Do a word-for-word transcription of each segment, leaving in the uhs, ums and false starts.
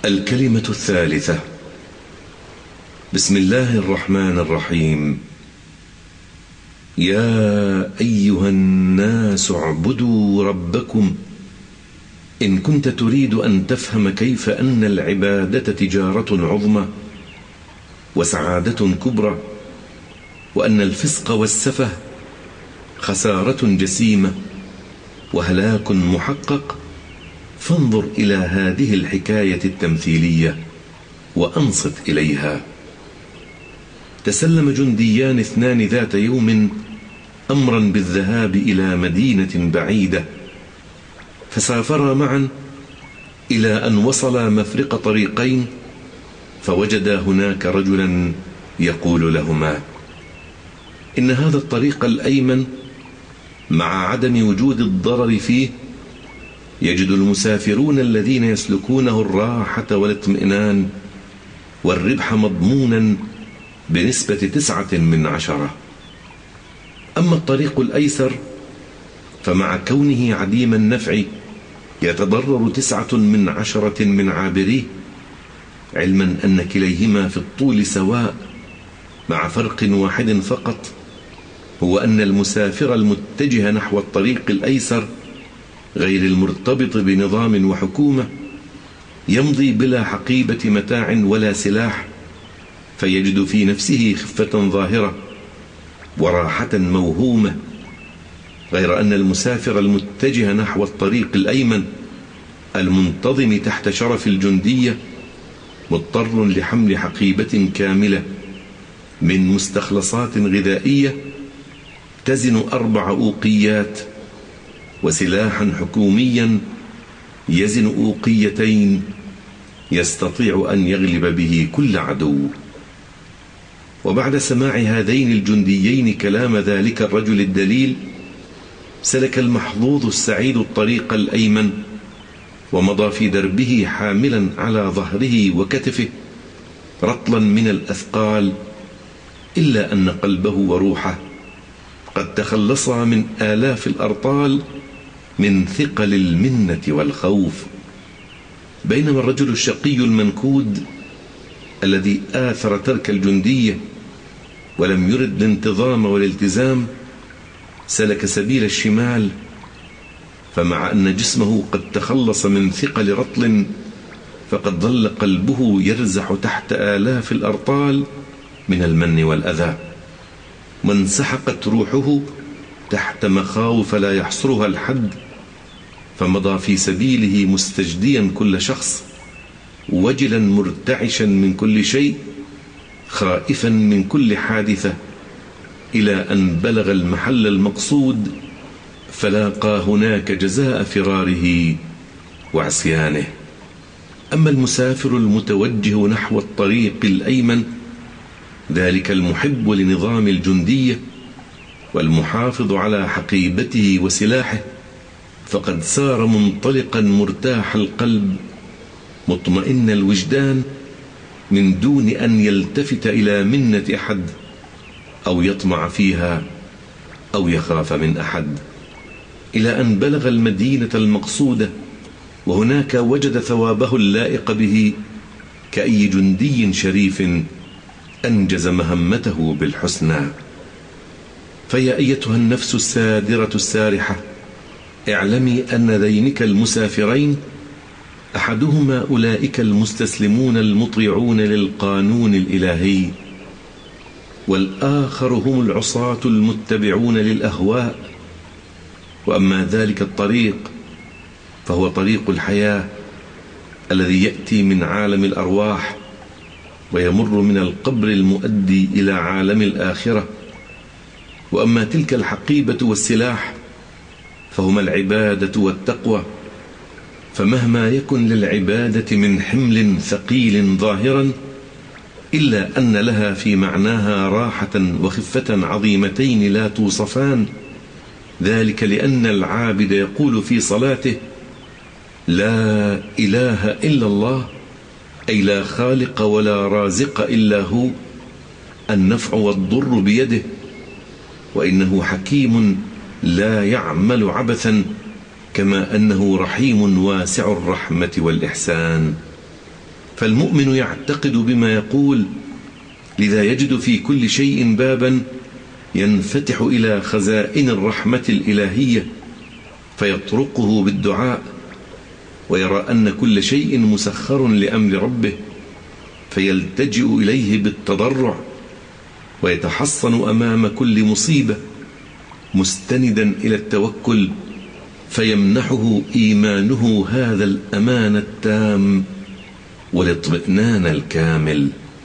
الكلمة الثالثة. بسم الله الرحمن الرحيم. يا أيها الناس اعبدوا ربكم إن كنت تريد أن تفهم كيف أن العبادة تجارة عظمى وسعادة كبرى، وأن الفسق والسفه خسارة جسيمة وهلاك محقق، فانظر إلى هذه الحكاية التمثيلية وأنصت إليها. تسلم جنديان اثنان ذات يوم أمرا بالذهاب إلى مدينة بعيدة، فسافرا معا إلى أن وصلا مفرق طريقين، فوجدا هناك رجلا يقول لهما: إن هذا الطريق الأيمن مع عدم وجود الضرر فيه يجد المسافرون الذين يسلكونه الراحة والاطمئنان والربح مضمونا بنسبة تسعة من عشرة. أما الطريق الأيسر فمع كونه عديم النفع يتضرر تسعة من عشرة من عابريه، علما أن كليهما في الطول سواء، مع فرق واحد فقط، هو أن المسافر المتجه نحو الطريق الأيسر غير المرتبط بنظام وحكومة يمضي بلا حقيبة متاع ولا سلاح، فيجد في نفسه خفة ظاهرة وراحة موهومة، غير أن المسافر المتجه نحو الطريق الأيمن المنتظم تحت شرف الجندية مضطر لحمل حقيبة كاملة من مستخلصات غذائية تزن أربع أوقيات، وسلاحا حكوميا يزن أوقيتين يستطيع أن يغلب به كل عدو. وبعد سماع هذين الجنديين كلام ذلك الرجل الدليل، سلك المحظوظ السعيد الطريق الأيمن ومضى في دربه حاملا على ظهره وكتفه رطلا من الأثقال، إلا أن قلبه وروحه قد تخلصا من آلاف الأرطال من ثقل المنة والخوف. بينما الرجل الشقي المنكود الذي آثر ترك الجندية ولم يرد الانتظام والالتزام سلك سبيل الشمال، فمع أن جسمه قد تخلص من ثقل رطل فقد ظل قلبه يرزح تحت آلاف الأرطال من المن والأذى، وانسحقت روحه تحت مخاوف لا يحصرها الحد، فمضى في سبيله مستجديا كل شخص، وجلا مرتعشا من كل شيء، خائفا من كل حادثة، إلى أن بلغ المحل المقصود، فلاقى هناك جزاء فراره وعصيانه. أما المسافر المتوجه نحو الطريق الأيمن، ذلك المحب لنظام الجندية والمحافظ على حقيبته وسلاحه، فقد سار منطلقا مرتاح القلب مطمئن الوجدان من دون أن يلتفت إلى منة أحد أو يطمع فيها أو يخاف من أحد، إلى أن بلغ المدينة المقصودة، وهناك وجد ثوابه اللائق به كأي جندي شريف أنجز مهمته بالحسنى. فيا أيتها النفس السادرة السارحة، اعلمي أن ذينك المسافرين أحدهما أولئك المستسلمون المطيعون للقانون الإلهي، والآخر هم العصاة المتبعون للأهواء. وأما ذلك الطريق فهو طريق الحياة الذي يأتي من عالم الأرواح ويمر من القبر المؤدي إلى عالم الآخرة. وأما تلك الحقيبة والسلاح فهما العبادة والتقوى، فمهما يكن للعبادة من حمل ثقيل ظاهرا، إلا أن لها في معناها راحة وخفة عظيمتين لا توصفان، ذلك لأن العابد يقول في صلاته: لا إله إلا الله، أي لا خالق ولا رازق إلا هو، النفع والضر بيده، وإنه حكيم لا يعمل عبثا، كما أنه رحيم واسع الرحمة والإحسان. فالمؤمن يعتقد بما يقول، لذا يجد في كل شيء بابا ينفتح إلى خزائن الرحمة الإلهية فيطرقه بالدعاء، ويرى أن كل شيء مسخر لأمر ربه فيلتجئ إليه بالتضرع، ويتحصن أمام كل مصيبة مستندا إلى التوكل، فيمنحه إيمانه هذا الأمان التام والاطمئنان الكامل.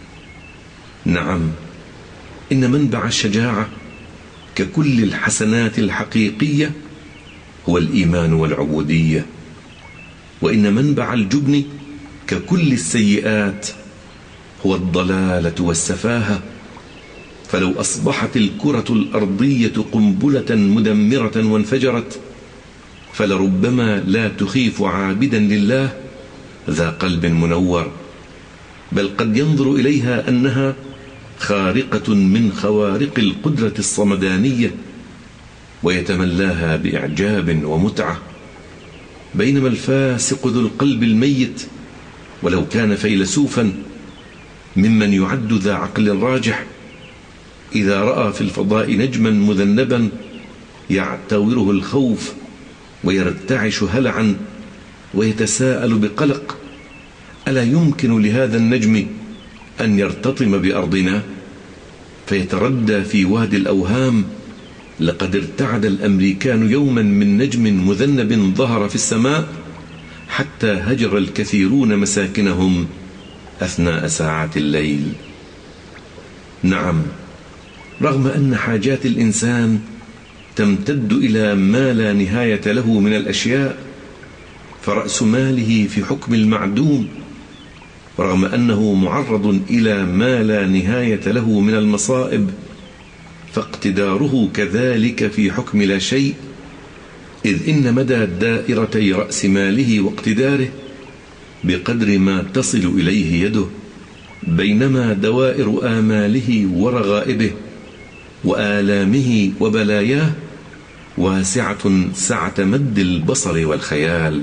نعم، إن منبع الشجاعة ككل الحسنات الحقيقية هو الإيمان والعبودية، وإن منبع الجبن ككل السيئات هو الضلالة والسفاهة. فلو أصبحت الكرة الأرضية قنبلة مدمرة وانفجرت فلربما لا تخيف عابدا لله ذا قلب منور، بل قد ينظر إليها أنها خارقة من خوارق القدرة الصمدانية ويتملاها بإعجاب ومتعة. بينما الفاسق ذو القلب الميت ولو كان فيلسوفا ممن يعد ذا عقل راجح، إذا رأى في الفضاء نجما مذنبا يعتوره الخوف ويرتعش هلعا ويتساءل بقلق: ألا يمكن لهذا النجم أن يرتطم بأرضنا؟ فيتردى في وادي الأوهام: لقد ارتعد الأمريكان يوما من نجم مذنب ظهر في السماء حتى هجر الكثيرون مساكنهم أثناء ساعات الليل. نعم، رغم أن حاجات الإنسان تمتد إلى ما لا نهاية له من الأشياء، فرأس ماله في حكم المعدوم، رغم أنه معرض إلى ما لا نهاية له من المصائب، فاقتداره كذلك في حكم لا شيء، إذ إن مدى دائرتي رأس ماله واقتداره بقدر ما تصل إليه يده، بينما دوائر آماله ورغائبه وآلامه وبلاياه واسعة سعة مد البصر والخيال.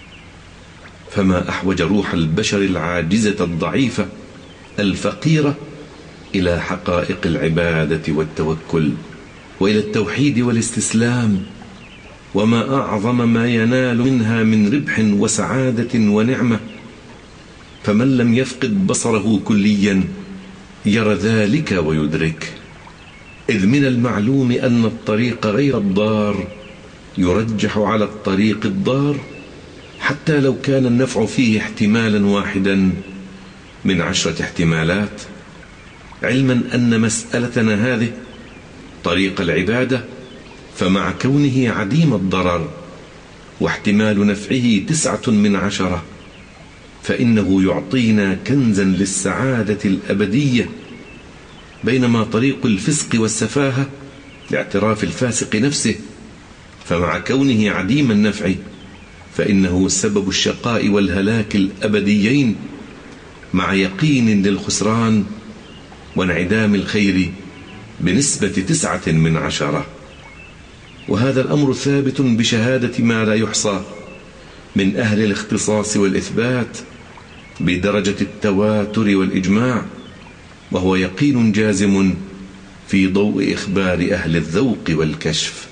فما أحوج روح البشر العاجزة الضعيفة الفقيرة إلى حقائق العبادة والتوكل وإلى التوحيد والاستسلام، وما أعظم ما ينال منها من ربح وسعادة ونعمة. فمن لم يفقد بصره كليا يرى ذلك ويدرك، إذ من المعلوم أن الطريق غير الضار يرجح على الطريق الضار، حتى لو كان النفع فيه احتمالا واحدا من عشرة احتمالات، علما أن مسألتنا هذه طريق العبادة، فمع كونه عديم الضرر واحتمال نفعه تسعة من عشرة، فإنه يعطينا كنزا للسعادة الأبدية، بينما طريق الفسق والسفاهة لاعتراف الفاسق نفسه، فمع كونه عديم النفع فإنه سبب الشقاء والهلاك الأبديين، مع يقين للخسران وانعدام الخير بنسبة تسعة من عشرة. وهذا الأمر ثابت بشهادة ما لا يحصى من أهل الاختصاص والإثبات بدرجة التواتر والإجماع، وهو يقين جازم في ضوء إخبار أهل الذوق والكشف.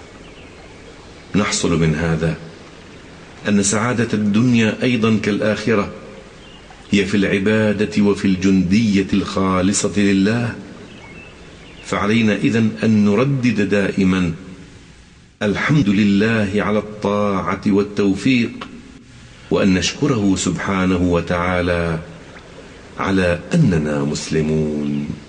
نحصل من هذا أن سعادة الدنيا أيضا كالآخرة هي في العبادة وفي الجندية الخالصة لله، فعلينا إذن أن نردد دائما: الحمد لله على الطاعة والتوفيق، وأن نشكره سبحانه وتعالى على أننا مسلمون.